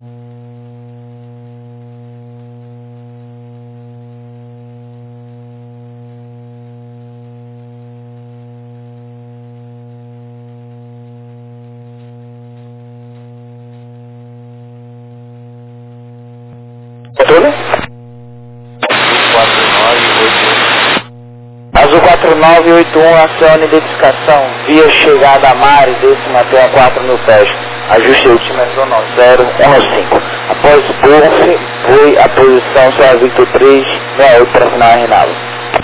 Azul 4981, acione identificação, via chegada a Mare, décima até a 4.000 pés, ajuste ultimação 015. Após o Burf, foi a posição São Victor 368 para final a Reinaldo.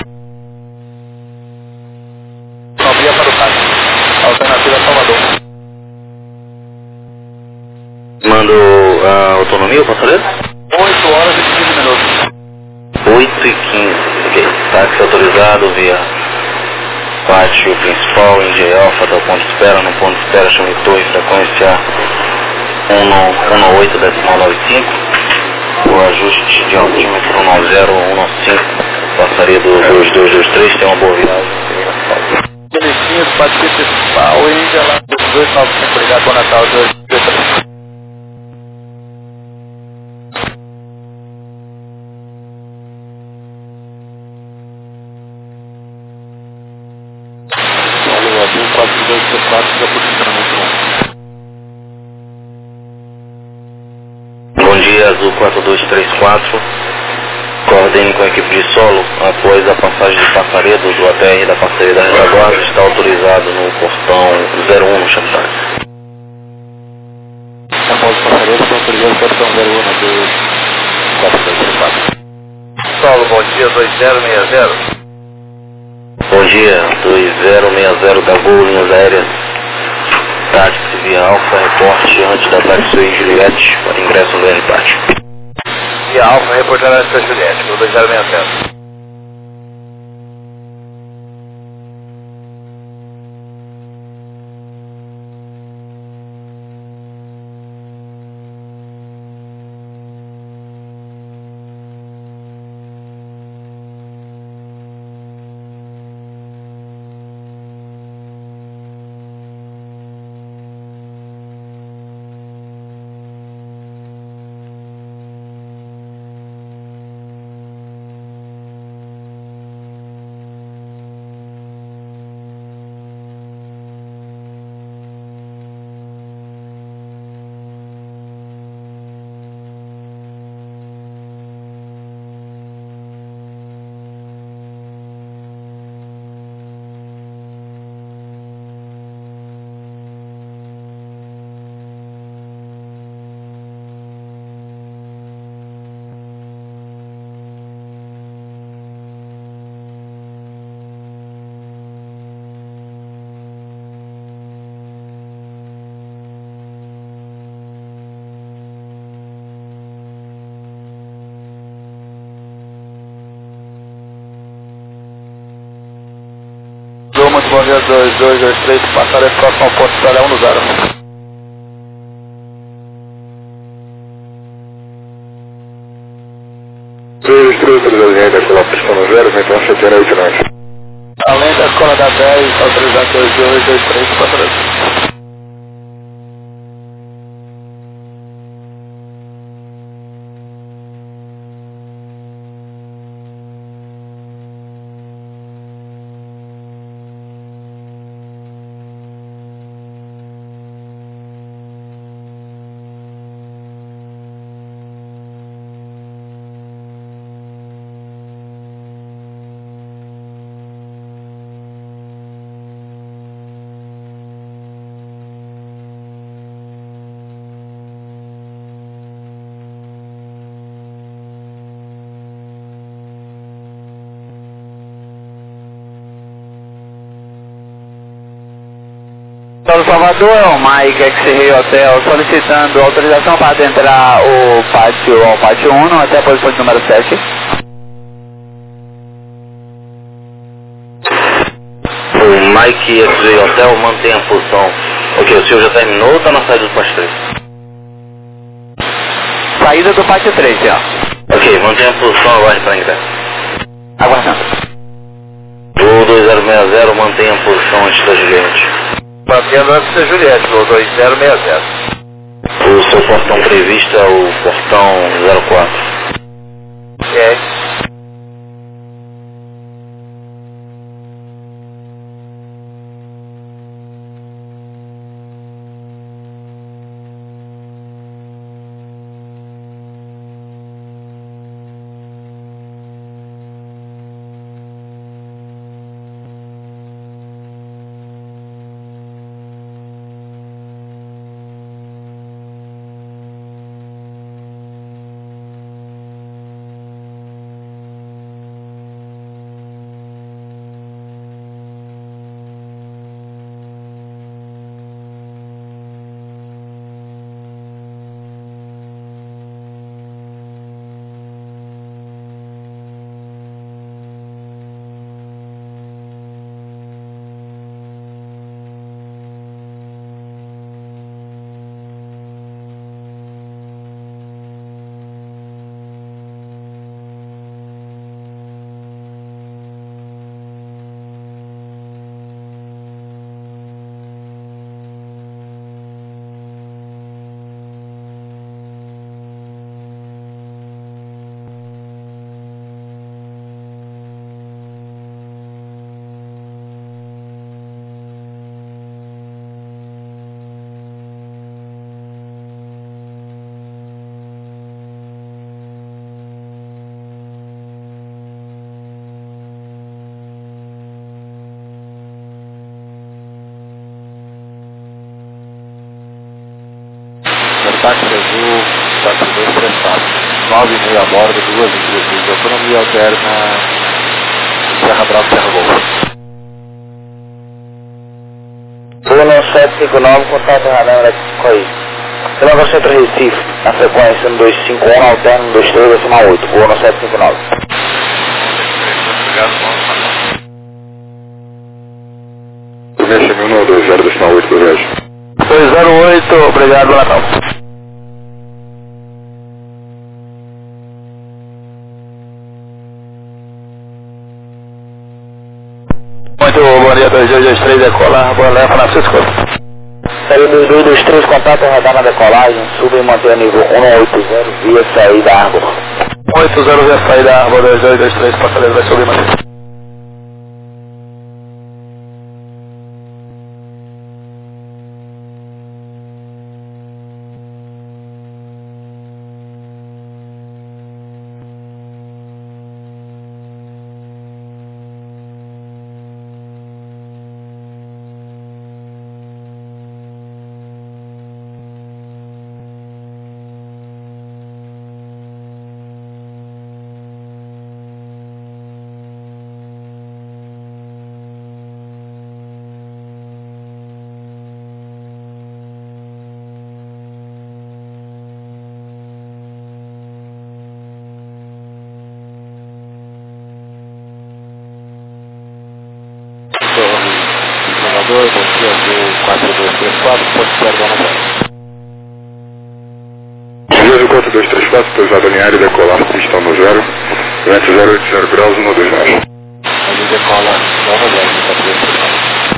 Via para o táxi, alternativa Salvador. Mando a autonomia, passageiro? 8 horas e 15 minutos. 8 e 15, ok. Táxi autorizado via pátio principal, India Alpha, da ponto de espera, no ponto de espera, chame torre, frequência 18,95. O ajuste de altímetro 1015, passaria do 2223, tem uma boa viagem. Belezinha, pátio principal, India lá, 295, obrigado, bom Natal, 223. Bom dia, Azul 4234. Coordene com a equipe de solo após a passagem de Passaredo do ATR da Parceria da Retaguarda. Está autorizado no portão 01 no Chantar. Após o Passaredo, está autorizado no portão 01 do 4234. Solo, bom dia, 2060. Bom dia, 2060 da Gol, linhas aéreas. Táxi via Alfa, reporte antes da Táxi em Juliette, para ingresso no N-Pátio. Via Alfa, reportando antes da Juliette, no 2060. Muito bom dia, 2223, passaram próximo ao ponto de 1 no 0. Pela pista no 0, então 789. Além da escola da 10, autorizado 2223, passaram. Para Salvador, é o Mike X-Ray Hotel solicitando autorização para adentrar o pátio ao pátio 1 até a posição de número 7. O Mike X-Ray Hotel mantém a posição. Ok, o senhor já terminou ou está na saída do pátio 3? Saída do pátio 3, ó. Ok, mantém a posição, aguarde para ingresso. Aguardando. O 2060 mantém a posição antes da Juliette. Mantendo antes da Juliette, no 2060. O seu portão previsto é o portão 04. É. Táxi azul, 4234, 9,5 a bordo, 2 inclusive, autonomia alterna, Serra Brava, Serra Golfo. Bruno 759, contato radar Coí. Pela Centro Recife, na frequência 1251, alterno 123, decimal 8, Bruno 759. Obrigado, vamos mandar. Mexa 1020, decimal 8 do viagem. 208, obrigado, Natal. Muito bom dia, 2223, decolar, boa leva, Francisco. Série 2223, contato radar na decolagem, suba e mantenha nível 180 via saída Árbor. 80 via saída Árbor, 2223, Fortaleza vai subir e manter. Bom dia, 4234, ponto 0, dona Zé. Beleza, 4234, pousada linear e decolar, pistão no 0, vento 080 graus, 129. A gente decola, nova 0, 4234.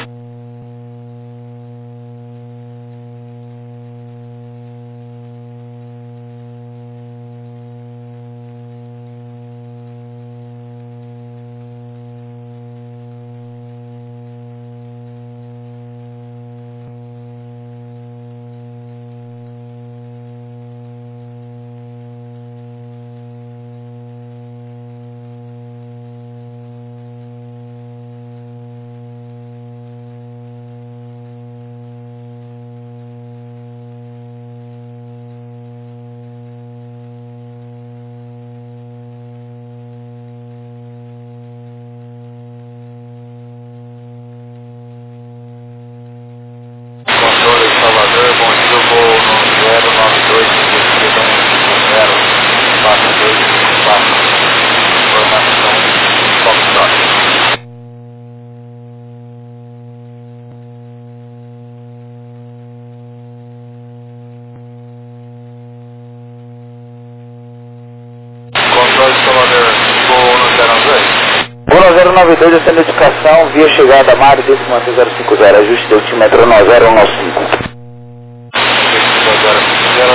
Boa 092, essa notificação, via chegada Mário, décimo 050, ajuste do tímetro 9015.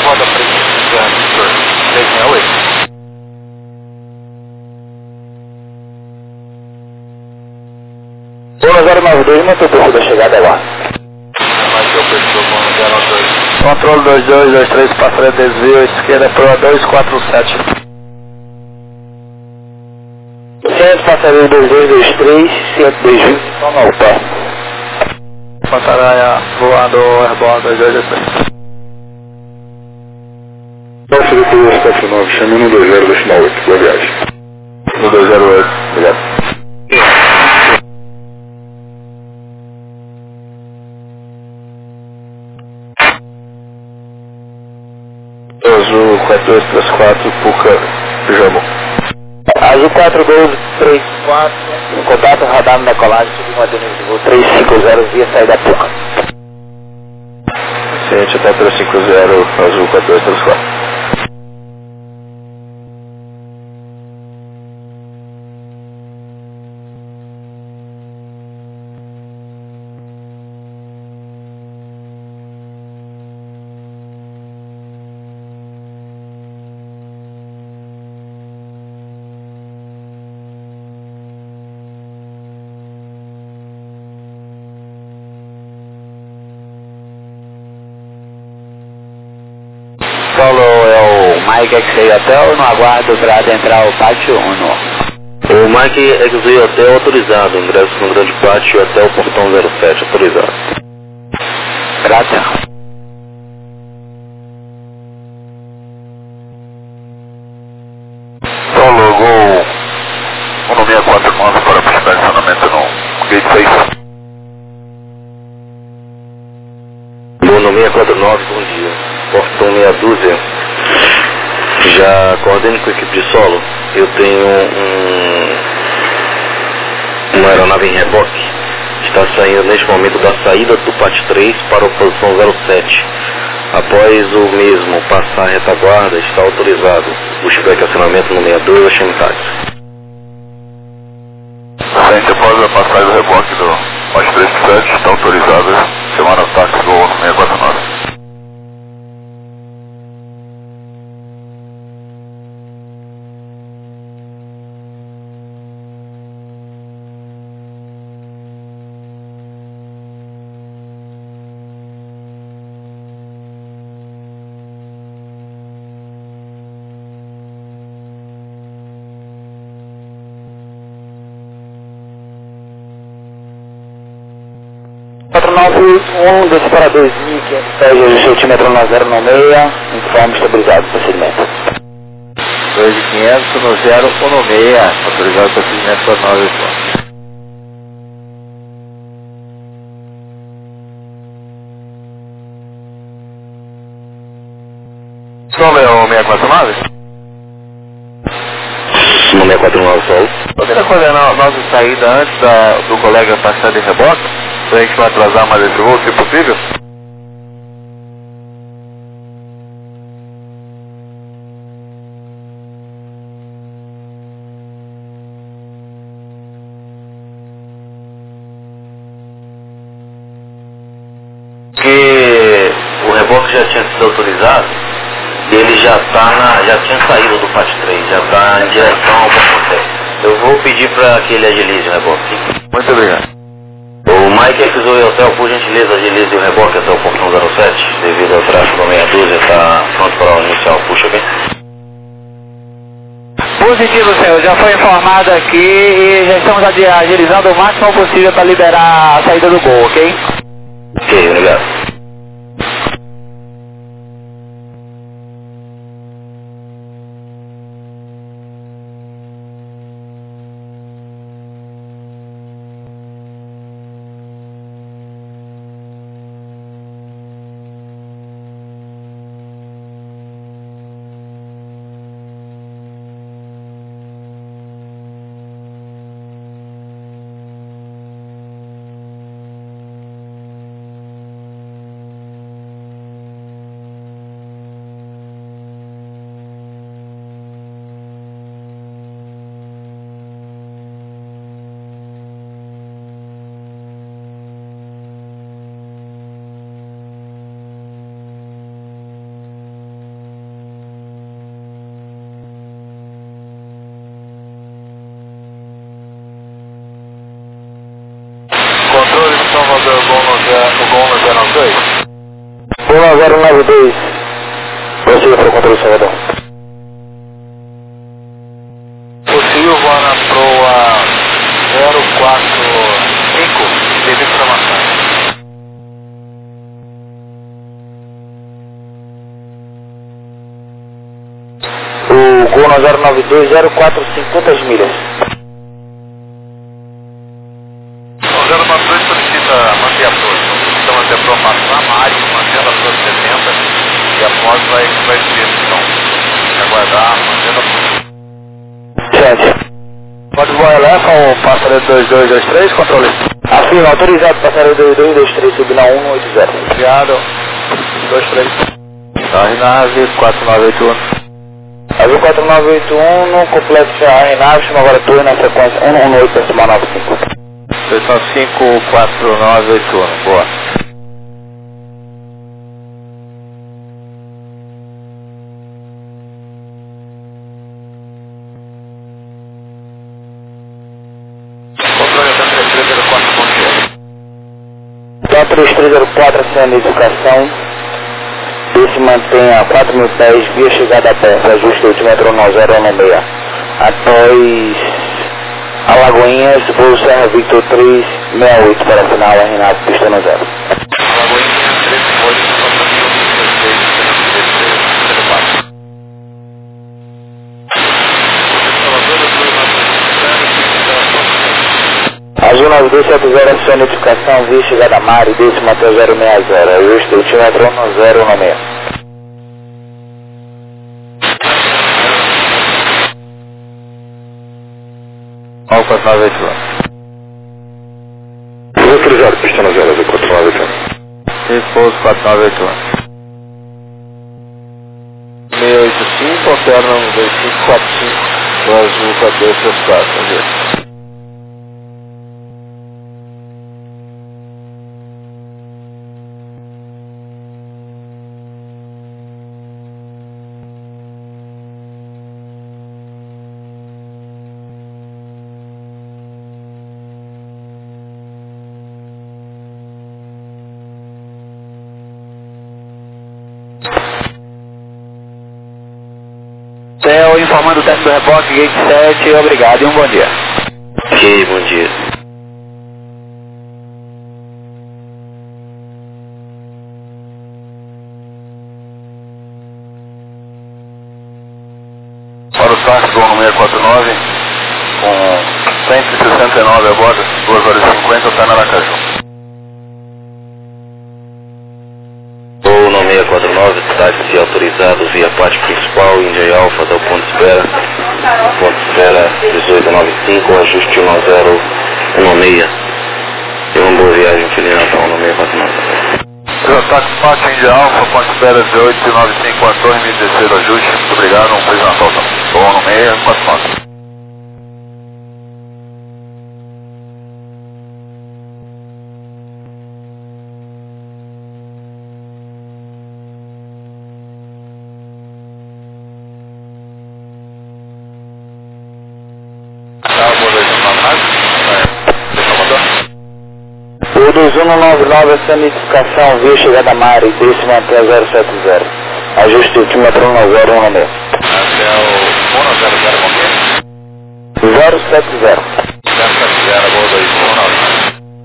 Roda Preta, Victor 368. 1092, motor da chegada agora. Controle 2223, passarela desvio, esquerda para 247. Centro, passarela 2223, centro desvio, toma o pé. Passarela voando, airborne 2223. Nossa, depois 49, chame 120, decimal 8, boa viagem. 1208, obrigado. Azul 4234, Puca, Jamon. Azul 4234, contato radar na decolagem, subindo a de voo 350 via saída Puca. Ciente até 350, Azul 4234. Paulo, é o Mike X-Ray Hotel, no aguardo para adentrar o pátio 1. O Mike X-Ray Hotel autorizado, ingresso no grande pátio Hotel Portão 07, autorizado. Graças. Paulo, Gol 1649 para buscar estacionamento no Gate 6. Gol no 649, bom dia. Portão meia dúzia. Já coordeno com a equipe de solo. Eu tenho uma aeronave em reboque. Está saindo neste momento da saída do PAT 3 para a posição 07. Após o mesmo passar a retaguarda, está autorizado. Buscar estacionamento no 62, achando táxi. Gente, após a passagem do reboque do PAT 37, está autorizado. Semana táxi Gol 649. Desce para 2.500 pés de centímetro na 096, informe estabilizado, procedimento. 2.500 no 016, autorizado o procedimento para 981. Qual é o 649? No 649 solo. Poderia coordenar a nossa saída antes do colega passar de reboque? Para a gente não atrasar mais esse voo, se possível? Porque o reboque já tinha sido autorizado e ele já tinha saído do PAT 3, já está em direção ao Portão. Eu vou pedir para que ele agilize o reboque. Muito obrigado. O Mike X-Ray Hotel, por gentileza, agilize o reboque até o Portão 07, devido ao tráfego meia dúzia, está pronto para o inicial. Puxa bem. Positivo, senhor. Já foi informado aqui e já estamos agilizando o máximo possível para liberar a saída do Gol, ok? Ok, obrigado. 1092. Prossiga para o controle Salvador. O Silva na proa 045, teve informação. O Gol na 092, 045, quantas milhas? O 092 solicita manter a proa. Solicita manter a proa passar na área, mantendo a proa 70 e após vai ser, então, aguardar, mantendo a proa. Gente. Pode voar eleva ou passaredo 2223, controle? Afirma, autorizado, passaredo 2223, subir na 180. Obrigado. 23. Nave 4981. Azul 4981, no completo já Renave, chama agora torre na sequência 118 decimal 95. 2954981, boa. Controle 3304, bom dia. 3304, acende a edificação. Esse mantém a 4.000 pés, via chegada aberta, ajuste ultímetro 9096. Após Alagoinhas, voo Serra Victor 368 para a final, Renato, pista no 0. Alagoinhas 38, Azul 9270, aciona a edificação, via chegada a mar e desse mantém 060, ajuste ultímetro 1096. Alfa 981. Autorizado, pista no 0, Azul 4981. Repouso 4981. 685, alterna no 2545, do Azul 4234, vamos ver. Céu, informando o técnico do reboque, gate 7, obrigado e um bom dia. Ok, bom dia. Para o táxi Gol no 649, com 169 a bordo, 2 horas e 50, está na Aracaju. Gol no 649, táxi autorizado via parte principal, Índia Alfa até o ponto de espera. Ponto de espera 1895, ajuste 1016. E uma boa viagem, Feliz Natal no 649. Táxi Pátio Índia Alfa, ponto de espera 1895, Antônio, me descer ajuste. Muito obrigado, um Feliz Natal. Gol no 649. O 2199, acende a edificação, via chegada a mar e desse mantém 070. Ajuste ultímetro 1016. Até o 100, 070. 070, gol 2199.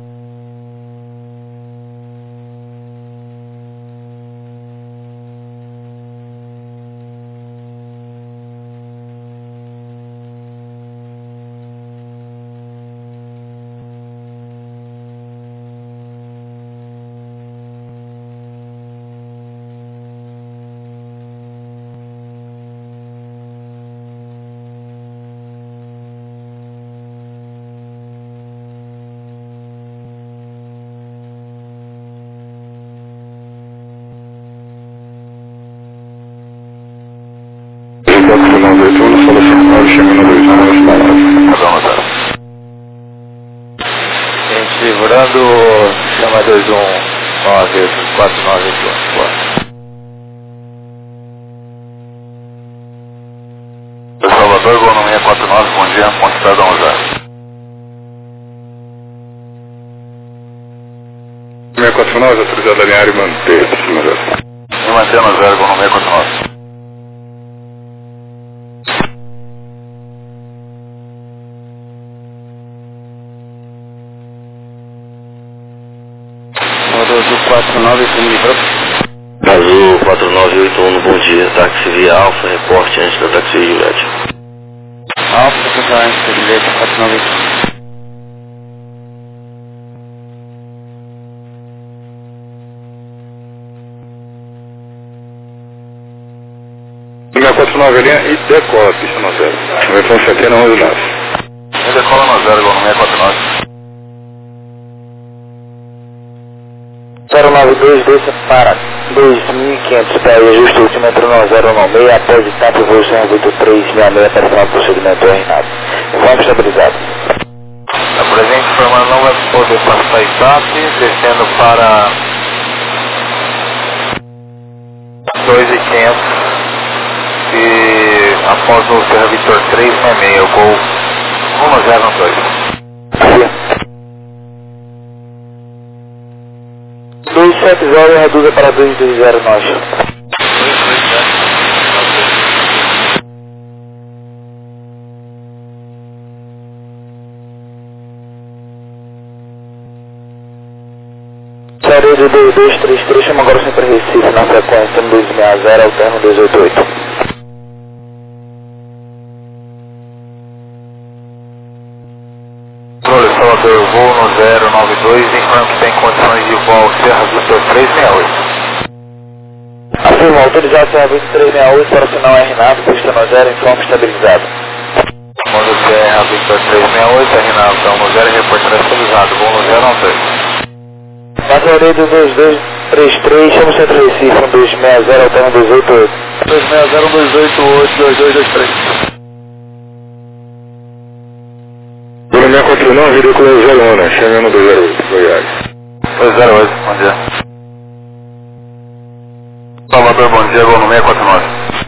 Fox 981, solo circular, chegando a 2 horas, palavras. Gente, livrando, chama 219 4981, boa. Salvador, Gol no 649, bom dia, ponto Cidadão 0. 649, autorizado a alinhar e manter, cima 0. mantendo 0 com o 649. Azul 4981 Livrou. Azul 4981, bom dia. Táxi via Alfa, reporte antes da Taxi Juliette. Alfa, Juliette, Juliette 491. Número 49 linha e decola, pista no 0. Conversão Centena 119. Ele decola no 0 com o 649. 092 desça para 2.500 pés, ajuste ultímetro no 096, após etapa evolução 8366 para final do procedimento Renato. Vamos estabilizado. A presente informando não vai poder passar etapa, descendo para 2.500 e após o Serra Vitor 366, o gol 1092. 270 reduz para 220 nós. Série de 2233, chama agora sempre Recife, na sequência no 260, alterno 288. Salvador, voo no 092, enquanto que tem condições de voo ao Serra Vitor 368. Afirma, autorizado Serra Vitor 368 para o sinal Renato, pista no 0, informe estabilizado. Quando Serra Vitor 368, Renato, então no 0, reportando estabilizado, voo no 092. Na teoria do 2233, chama o centro Recife, 260, alterno 288. 260 288 2223. Número 649, ridículo 01, né? Chegando 208, Goiás. 208, bom dia. Salvador, bom dia, voo no 649.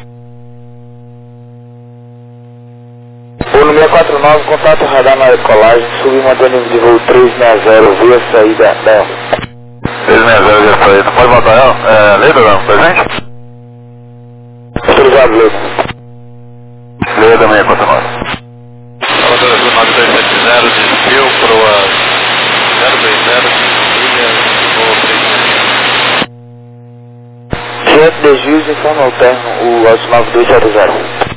Voo no 649, contato radar na decolagem, subir nível de voo 360, via saída dela. 360, via saída. Pode voltar ela? Leda, não? Presente? Autorizado, Leda. Leda, 649. Salvador Azul 9270, desceu para o 020, ilha, voo 366. Diante de juiz, informa alterno, o Azul 9270.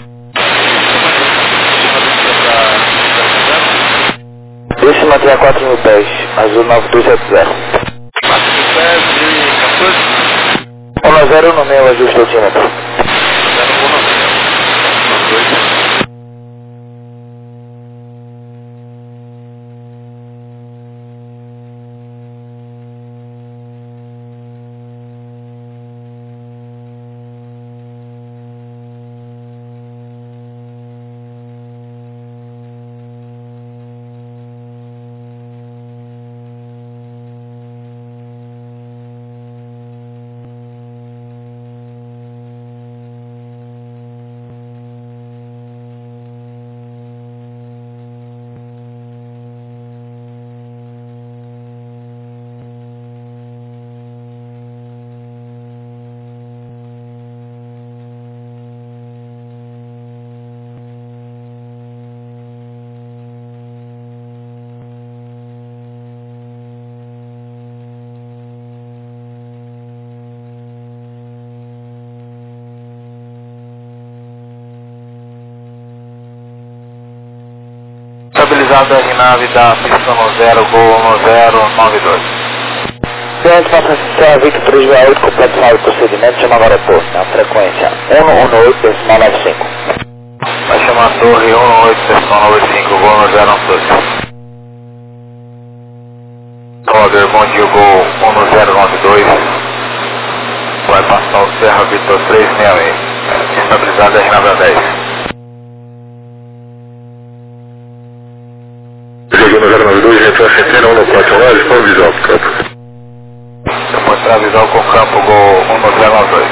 Esse manter a 4.000 pés, Azul 9270. 4.000 pés e 14? 10 no meu, ajuste altímetro. 019. 92. Estabilizado a aeronave da pista no 0, gol no 092. Diante para Serra Vitor 368, completo o procedimento, chama agora por, na frequência 118, decimal 95. Vai chamar a torre 118, decimal 95, gol no 092. Salvador, bom dia, gol 1092. Vai passar o Serra Vitor 366. Estabilizado a aeronave a 10. Chegou no 092, entrou a Centena 149, para o visual pro campo. Eu mostrar a visão com o campo, gol 1092.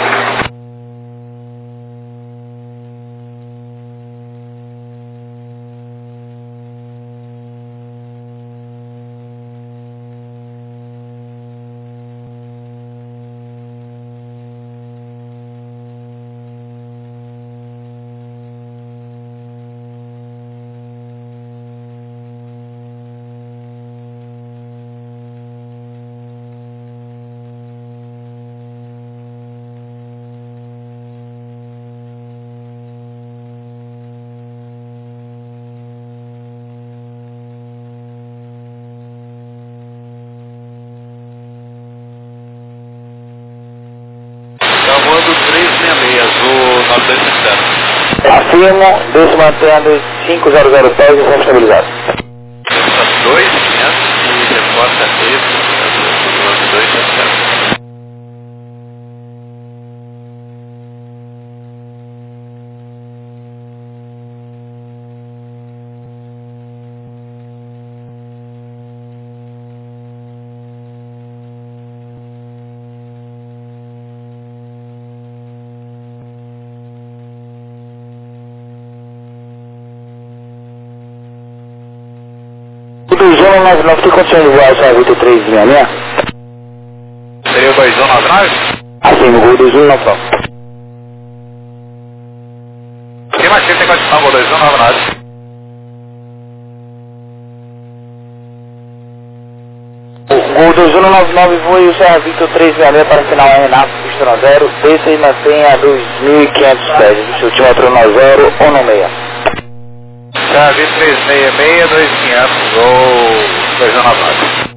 Confirmo, desce mantendo 500 pés e sempre estabilizado. 2, 500 e reporta isso, 2, 700. O 2199 tem condições de voar essa 2366? Seria o 2199? Assim, no Gol 2199. Quem mais tem condição, o 2199? O Gol 2199 voa o Serra Victor 366 para final Renato, pista 0, desça e mantenha 2.500 pés, o seu tímetro 90 ou no 6. Serra 366, 2500 ou 299.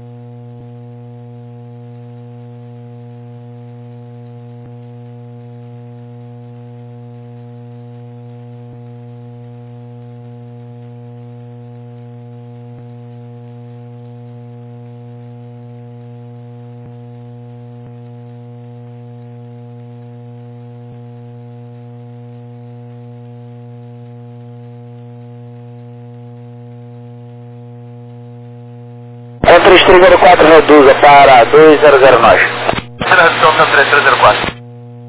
O 3304 reduza para 200 nós. Redução 3304.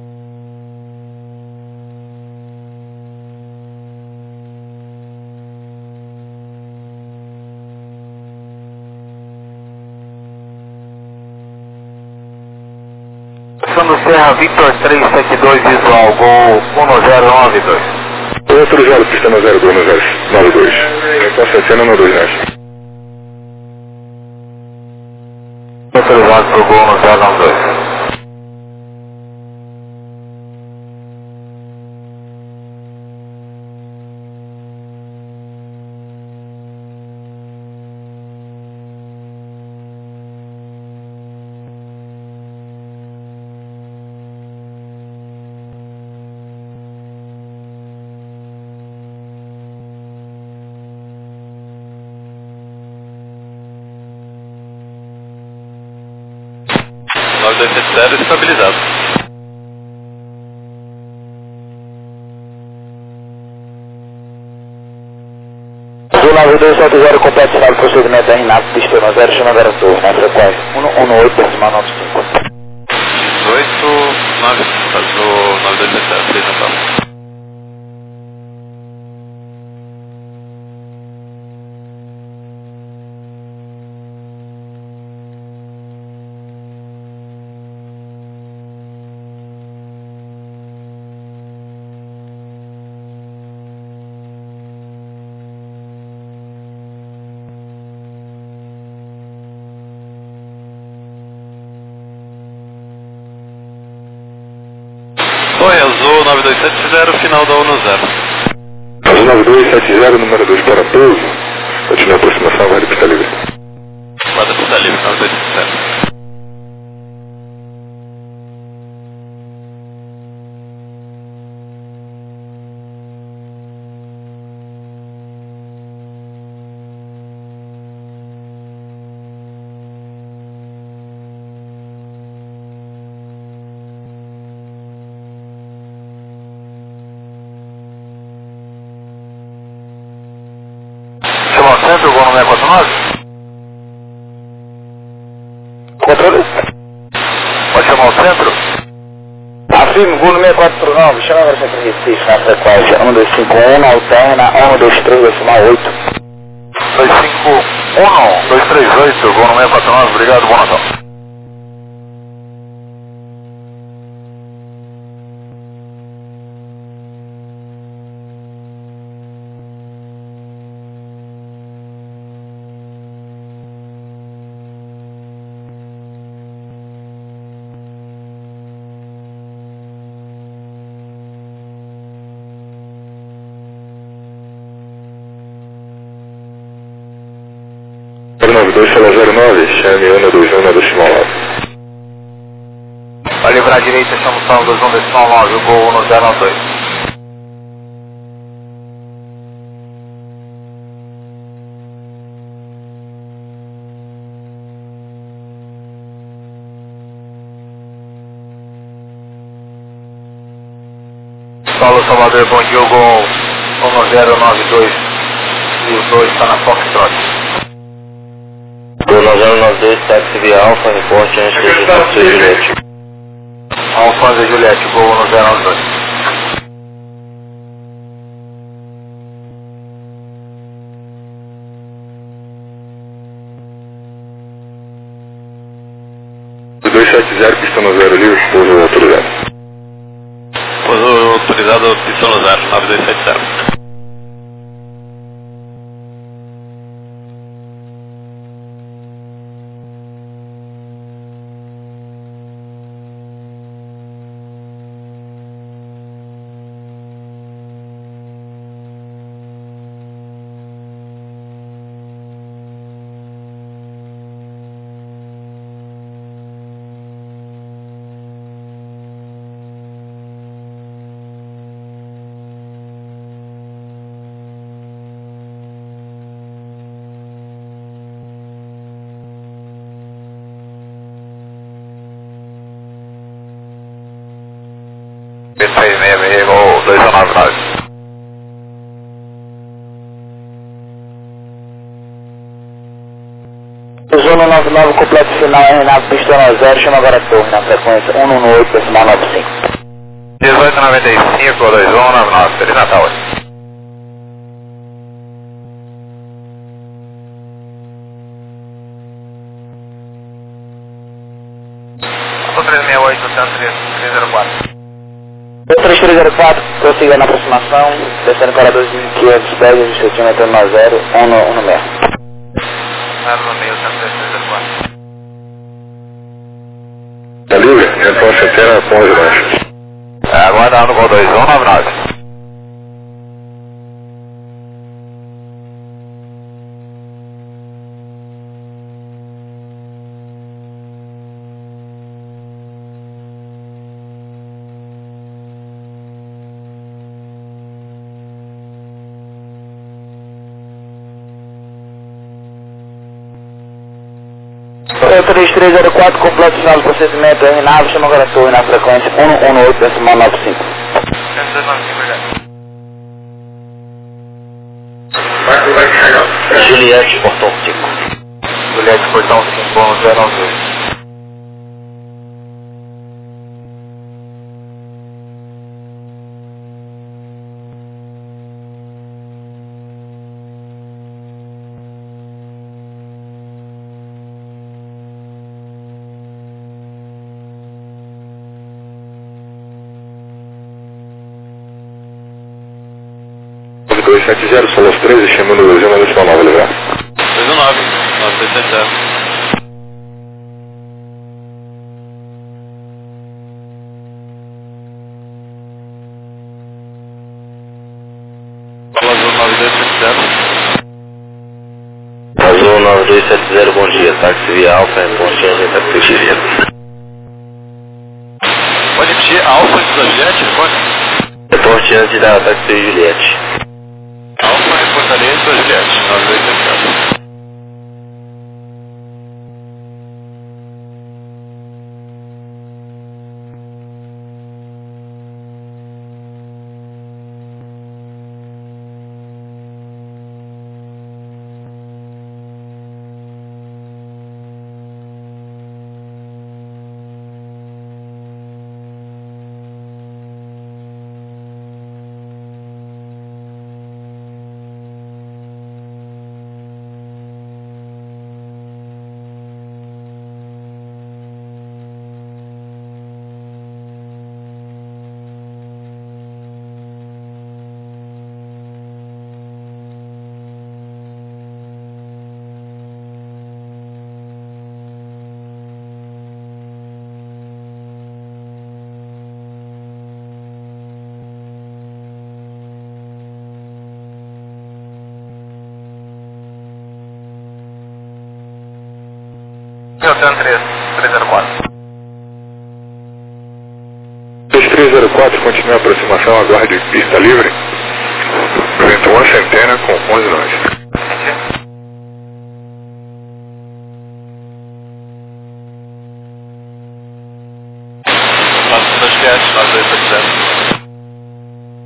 Passando Serra Victor 372 visual, Gol 1092. 80, pista 0292. Então, Centena no 29. Autorizado para o Gol 1092. Estabilizado. O 9270 completa sinal de procedimento da Renato, pista 0, chama agora torre, na frequência 118, decimal 95. 18, 9, do 9270, 6 então. Oi, Azul 9270, final da 10. Azul 9270, número 2 para pouso. Continua a aproximação, vai de pista livre. Guarda pista livre, 9270. Chamou o centro, Gol 649? Controle? Pode chamar o centro? Afirmo, Gol 649, chama agora sempre Recife, na frequência 1251, alterna 123, decimal 8. 251, 238, Gol 649, obrigado, bom Natal. Número 9209, chame 121 do Chimalá. Vai livrar a direita, chama o saldo 21 decimal 9, o Gol 1092. Paulo Salvador, bom dia, Gol 1092 e os dois está na Foxtrot. Gol 9092, táxi via Alfa, reporte antes da táxi Juliette. Alfa Juliette, Gol 1092. Pista no zero livre, pouso autorizado. Pouso autorizado, pista no zero, 9270. B666, Gol 2199. Zona 99, completo final, R9, pista no zero, chama agora a torre na frequência 118, decimal 95. 1895, 2199, Feliz Natal. Alfa 368, 304. 3304, prossiga na aproximação, descendo para 2.500 pés, ajustamento entrando no 0, 196. No meio, 304. Tá livre? Então centena com os lanches. Aguardando Gol 2199. É 3304, completo final do procedimento, R9, chama agora a torre na frequência 118, decimal 95. 195. Juliette, portão 5. Juliette, portão 5, Gol 092. Os 270, são os 13, chamando o Zona Nacional Nova, levar. 29, 9270. Azul 9270, bom dia, táxi via Alfa, reporte antes da táxi Juliette. Pode repetir, Alfa da Juliette, pode? Reporte antes da táxi Juliette. Alfa, reportaria da Juliette, 9270. Deltan 304. 2304, continue a aproximação, aguarde pista livre. Vento 1 centena com 11 nós. Nossa, das Juliette, 9270.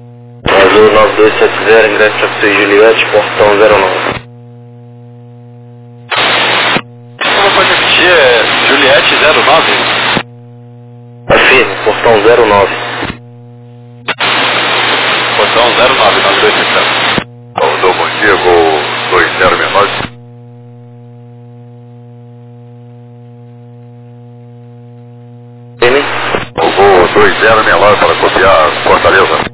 Azul 9270, ingresso taxi Juliette, portão 09. Como pode repetir? É Juliette 09? Afirme, portão 09. Portão 09, 9270. Salvador, bom dia, voo 2069. O voo 2069 para copiar Fortaleza.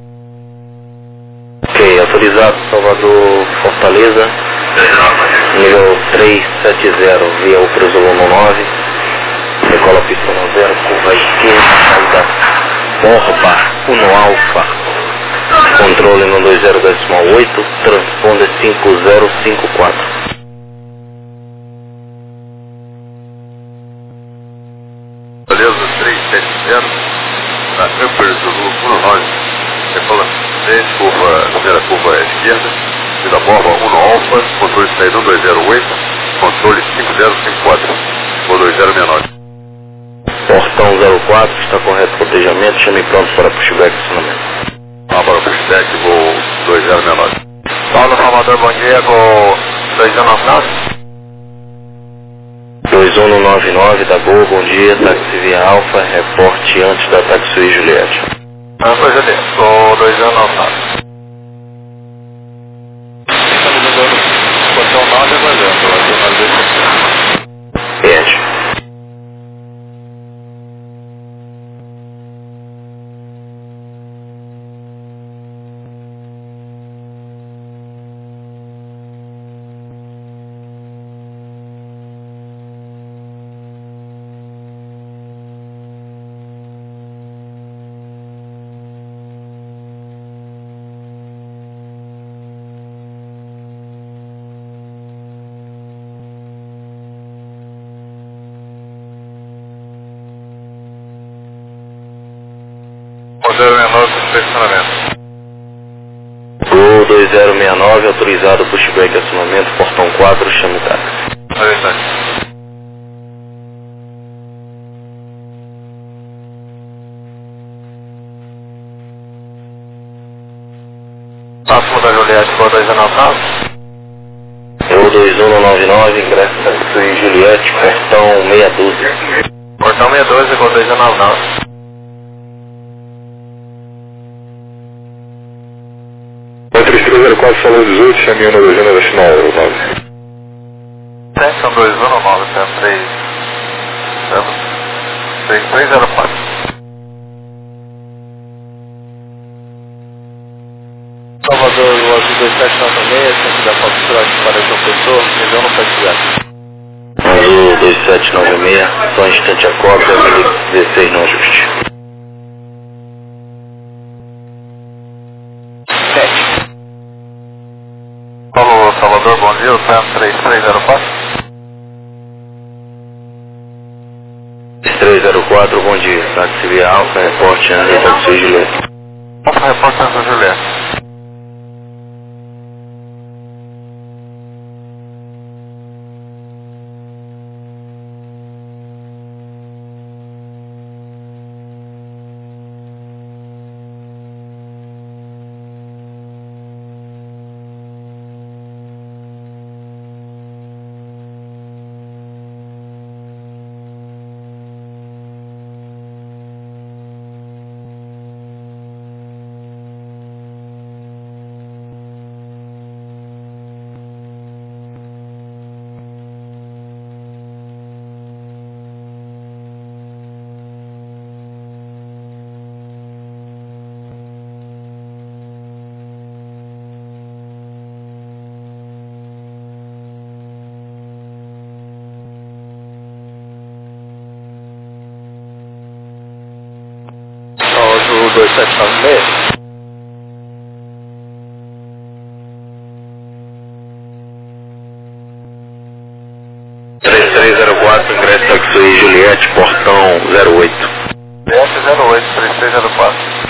Ok, autorizado Salvador Fortaleza, nível 370, via o cruzo 19, decola pista 0, curva esquerda, saída Borba, 1 Alfa, controle no 20,8, transponder 5054. Fortaleza 370, na Upper Zulu 19, decola 10, primeira curva à esquerda, vida borba 1 Alfa, controle de saída 1208, controle 5054, voo 2069. Portão 04, está correto cotejamento, chame pronto para pushback e acionamento. Para o pushback, voo 2069. Paulo Salvador, bom dia, voo 2199. 2199 da Gol, bom dia, táxi via Alfa, reporte antes da Taxi Juliette. Alfa Juliette, voo 2199. Estamos usando o portão 9 aguardando, Azul 9270. Perde. Modelo 69, estacionamento. Gol 2069, autorizado pushback e acionamento, portão 4, chame o táxi. Próximo da Juliette, voo 2199. Gol 2199, ingresso Taxi Juliette, portão 612. Portão 612, voo 2199. O 3304, Salão 18, chame 1 dezena da final 9. São 2199, 3304. Salvador, o Azul 2796, centro da Fox Trot para João Pessoa, região no Patriarca. Azul 2796, só um instante a cópia, 16 no ajuste. 7. Alô, Salvador, bom dia, o TAM 3304. 3304, bom dia, táxi via Alfa, reporte antes da Taxi Juliette. Alfa, repórter Santa Juliette. Azul 2796. Ingresso Taxi Juliette, portão 08. Juliette 08, 3304.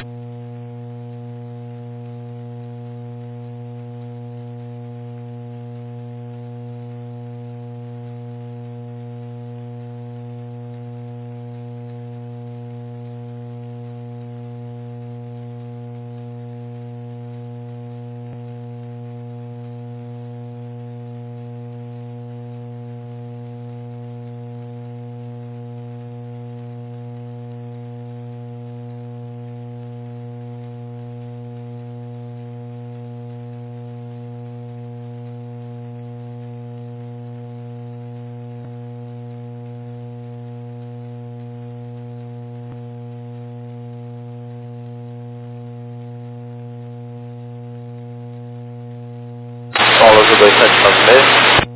796.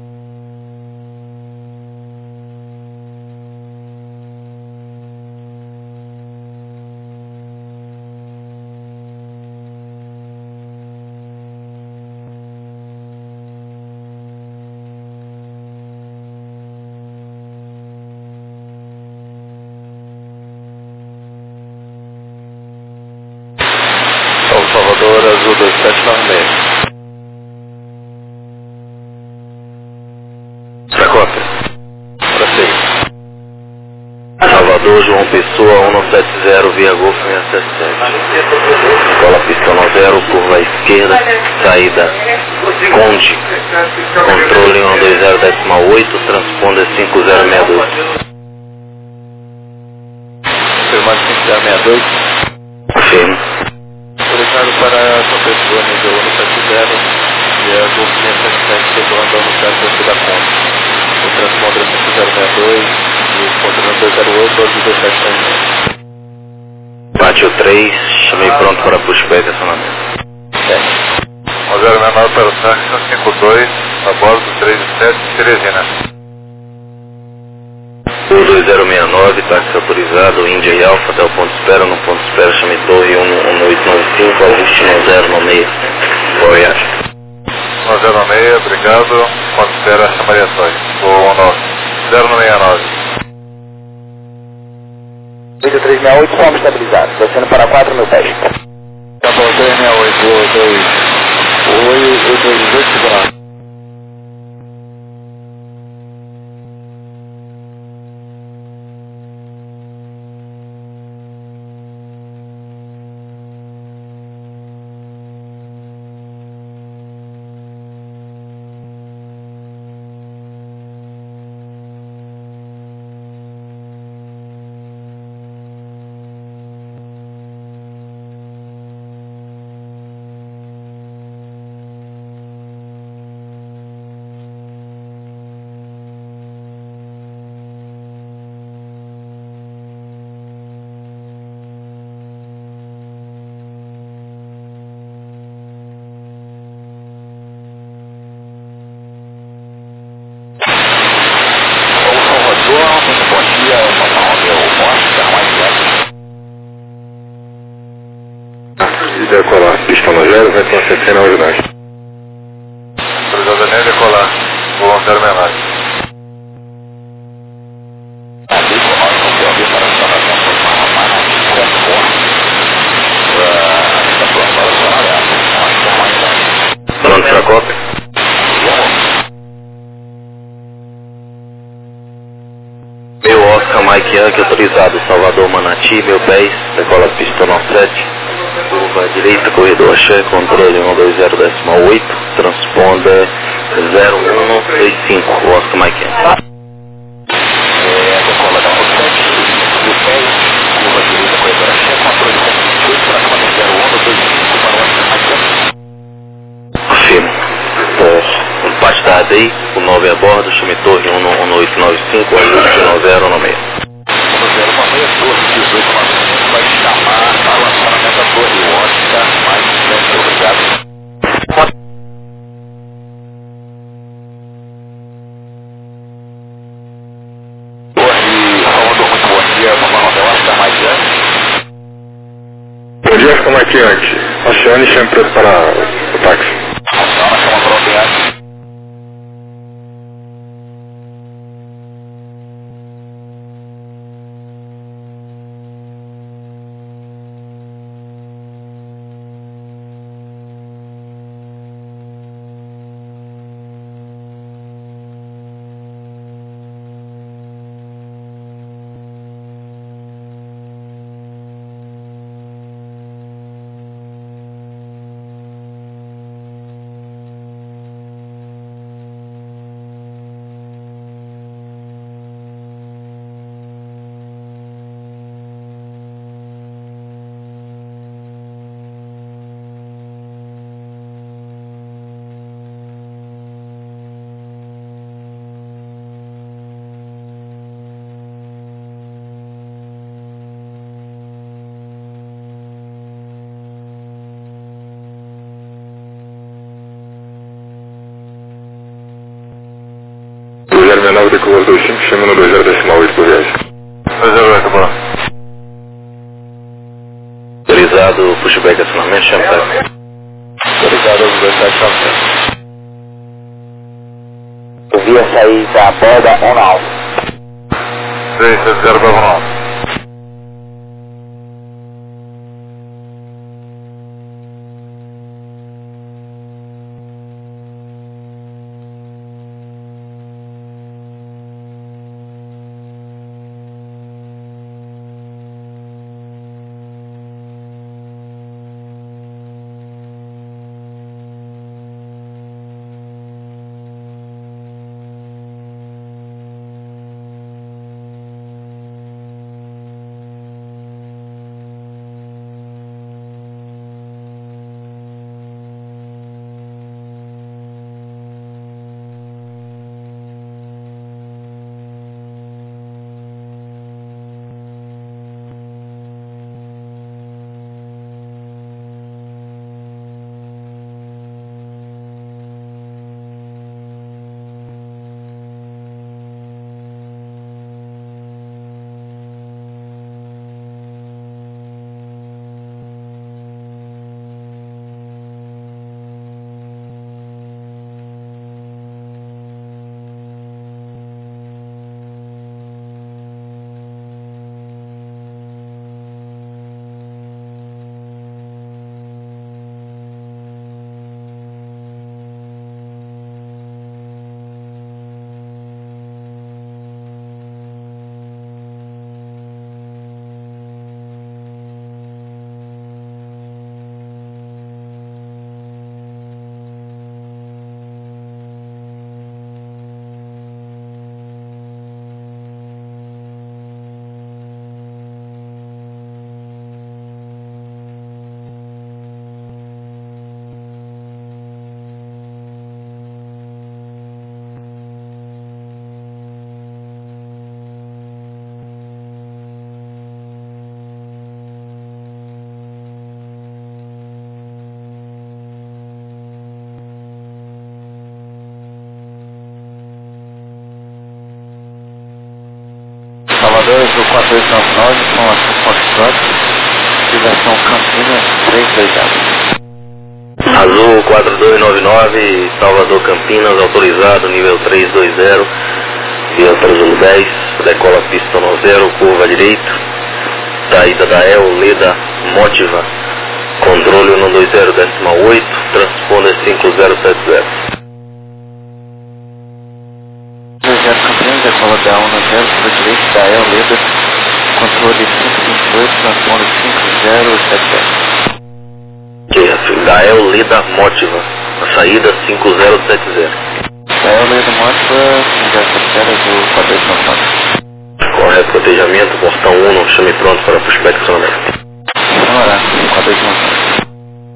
Salvador, Azul 2796. Sacota. Prefeito. Salvador, João Pessoa, 170, via Golf 677. Escola pistão 0, curva à esquerda, saída Conde. Controle 120,8, transponder 5062. Confirmado 5062. Confirmo. Autorizado para São Pessoa, nível 170, e a Golf 677, circulando no centro da Conde. O transponder 5062 e o controle 208, 227. Pátio 3, chamei pronto para pushback e acionamento. 1069 para o Saxon 52, a bordo 37, Teresina. O 2069, táxi autorizado, Índia e Alfa, até o ponto de espera, no ponto de espera, chame torre 1895, ajuste 1096. Boa viagem. 1096, obrigado, ponto de espera, chamaria torre. O 069. 8368, somos estabilizados, descendo para 4.000 pés. Tá bom, 368, 228, segurança. Decolar, pistão 0, vai com a centena originais. Autorizado a decolar, o 069. Pronto para a cópia? Meu Oscar Mike Yankee autorizado, Salvador Manati, meu 10, decola pista 97, curva à direita, corredor Axé, controle 120,8, transponder 0125, Oscar Mike Yankee. Decola da 7, meu 10, curva à direita, corredor Axé, controle 128, transponder 0125 para o Oscar Mike Yankee. Confirmo. Por parte da ADI, o 9 a bordo, chame torre 1895, ajuste 9096. 1096, torre 1895, vai chamar para o acionamento da torre Oscar, mais bem, obrigado. Torre Salvador, muito bom dia, vamos lá, Oscar, mais bem. Bom dia, como é que antes? Acione sempre para o táxi. Aciona, chama para o viagem. decolou 25, chama no 20.8 por viagem. 208, boa. Autorizado, pushback acionamento, chama tá. Autorizado aos 2790. Via sair da borda 1 alfa. 370 Bravo 9. Salvador, do 4299, com a Foxtrot, utilização Campinas 320. Azul 4299, Salvador Campinas, autorizado, nível 320, via Azul 10, decola pista 90, curva direito, saída da El, Leda, Motiva, controle 120.8, transponder 5070. Campinas, decola da 10, curva direito, da El, Leda, controle 558, transponder 5070. Da El, Leda, Motiva, a saída 5070. Da El, Leda, Motiva, 5070 do 4299. Correto, cotejamento, portão 1, chame pronto para pushback acionamento. Senhora, 4299.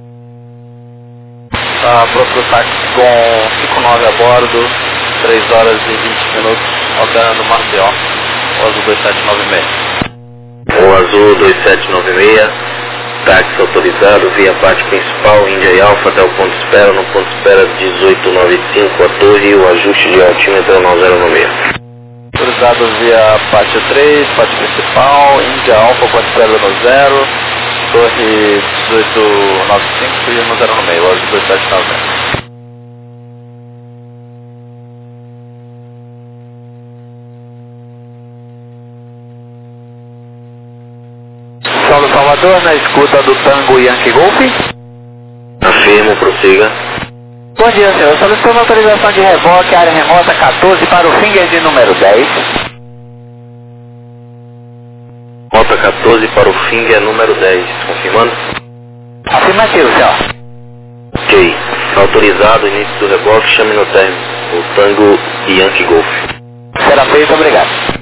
Pronto do táxi com 59 a bordo, 3 horas e 20 minutos, operando Maceió, o Azul 2796. O Azul 2796, táxi autorizado via parte principal, Índia e Alfa até o ponto de espera, no ponto de espera 1895, a torre e o ajuste de altímetro 9096. Autorizado via parte 3, parte principal, Índia Alfa, ponto de espera no 0, torre 1895 e no 0 no meio, o Azul 2796. Saulo Salvador, na escuta do Tango Yankee Golf. Afirmo, prossiga. Bom dia, senhor. Solicitando autorização de reboque, área remota 14 para o finger de número 10. Rota 14 para o finger número 10, confirmando? Afirmativo, senhor. Ok. Autorizado, início do reboque, chame no término. O Tango Yankee Golf. Será feito, obrigado.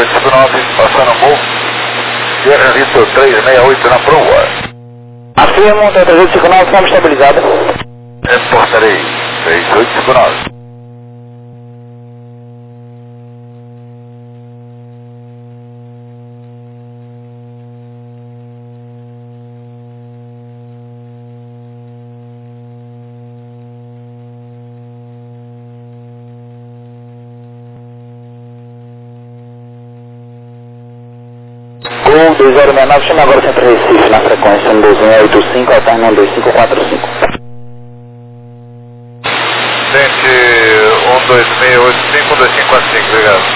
259, passando o morro. Sierra Vitor 368 na proa. Afirmo, 359, forma estabilizada. Reportarei 3859. Gol 2069, chama agora Centro Recife na frequência 12185, alterna 12545. Gente 12685, 2545, obrigado.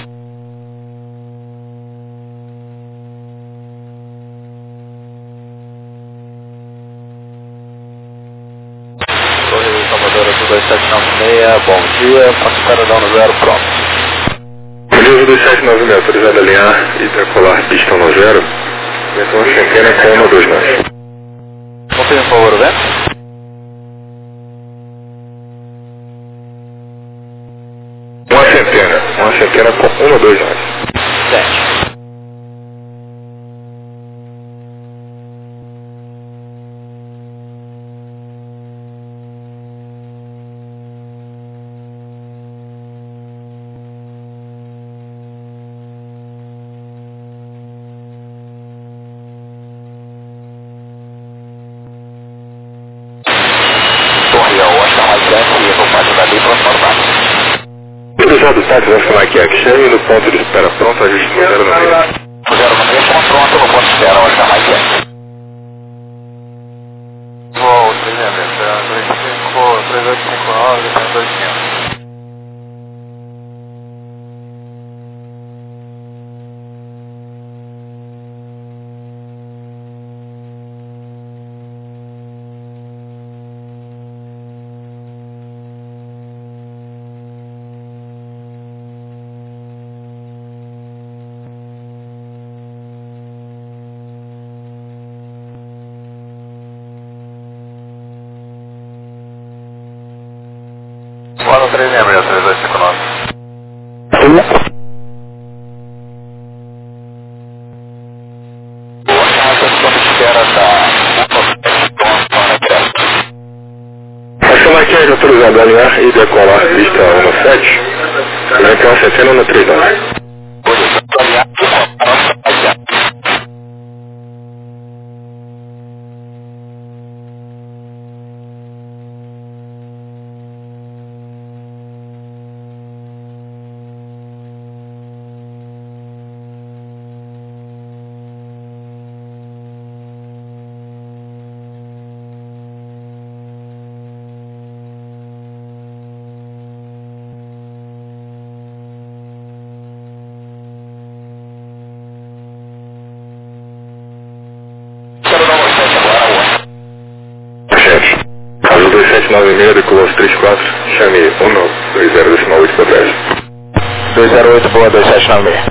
Torre Salvador 2796, bom dia, consideração no 0, pronto. Beleza, 2796, autorizado a alinhar e decolar pistão no 0. Vento uma centena com 1 2 nós. Confirme, por favor, o vento. Uma centena com 1 2 nós. 7. Autorizado o táxi, vai chamar aqui Action e no ponto de espera pronto, ajuste no 0 no meio. 0 no meio, pronto, no ponto de espera, vai chamar aqui. Voo 325, 3859, 2500. Qual 366, 3259? Vai chamar aqui autorizado a alinhar e decolar pista 17. Vai ter uma centena no 3 nós. Azul 2796, decolou 34, chame 20 para trás. 208, boa, 2796.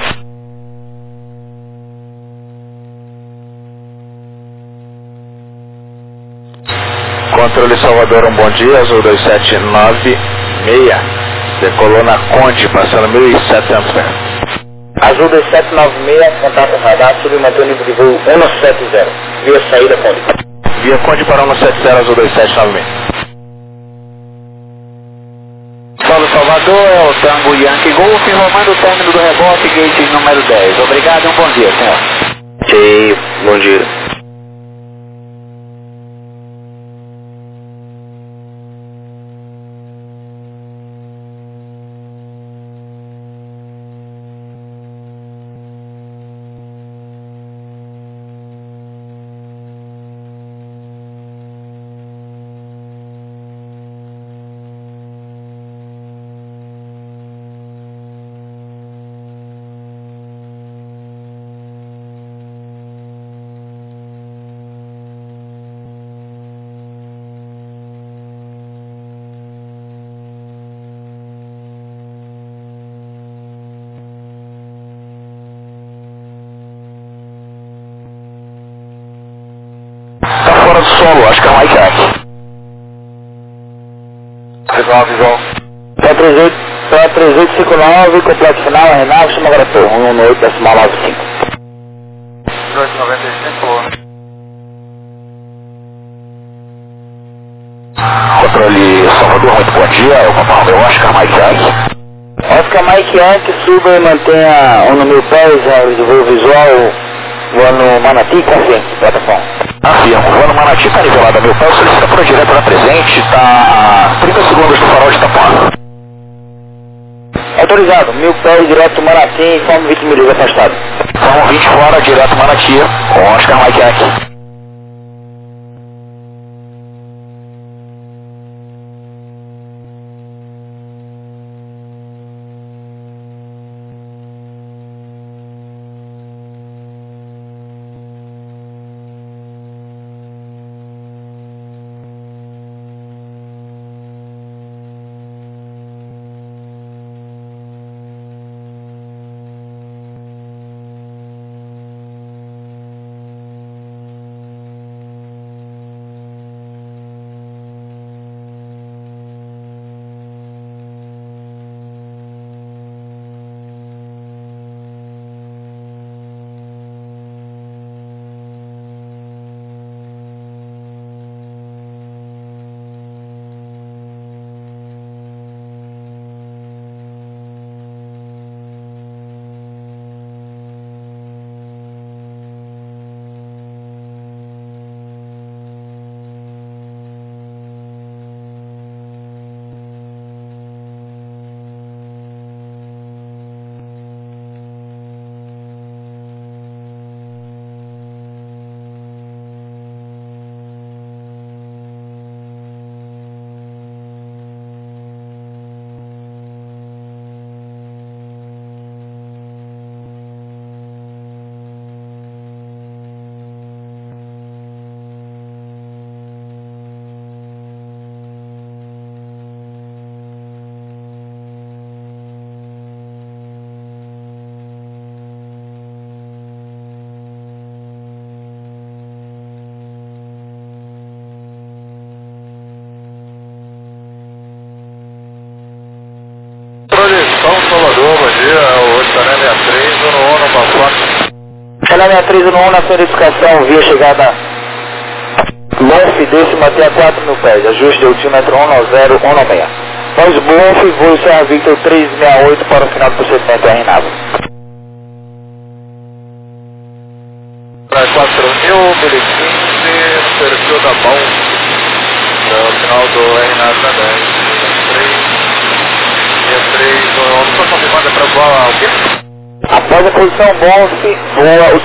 Controle Salvador, bom dia, Azul 2796, decolou na Conde, passando 1.700 metros. Azul 2796, contato radar, submeteu nível de voo 170, via saída Conde. Via Conde para 170, Azul 2796. Solo Salvador, é o Tango Yankee Golf, informando o término do rebote, gate número 10. Obrigado e um bom dia, senhor. Ok, bom dia. Fora do solo, acho que é um hijack. Visual, visual. 438, Então é 3859, completo final, Renato, chama agora torre, 118,95. 1895. Controle Salvador, muito bom dia. Eu comando o Oscar Mike Yankee. Oscar Mike Yankee, suba e mantenha no 1000 pés, do voo visual, voando Manati, consciente, plataforma. Afirmo, voando Manati, está nivelado a 1000 pés, solicita por direto na presente, está a 30 segundos do farol de Itapuã. Autorizado, 1000 pés, direto Manati, informe 20 milhas afastado. Forma 20 fora, direto Manati, com Oscar Mike Yankee. São Salvador, bom dia, o Chanel 63, no ONU, Pafoca. Chanel 63 no 1, na sua edificação, via chegada Bonf, décima até a 4 pés, ajuste de altímetro 19016. Pós Bonf, voo Serra Victor 368 para o final do procedimento RNAV. 4000, BL15, perfil da Bonf, no final do RNAV 10, 63, só confirmada para voar o quê? Após a posição Bonf, voa o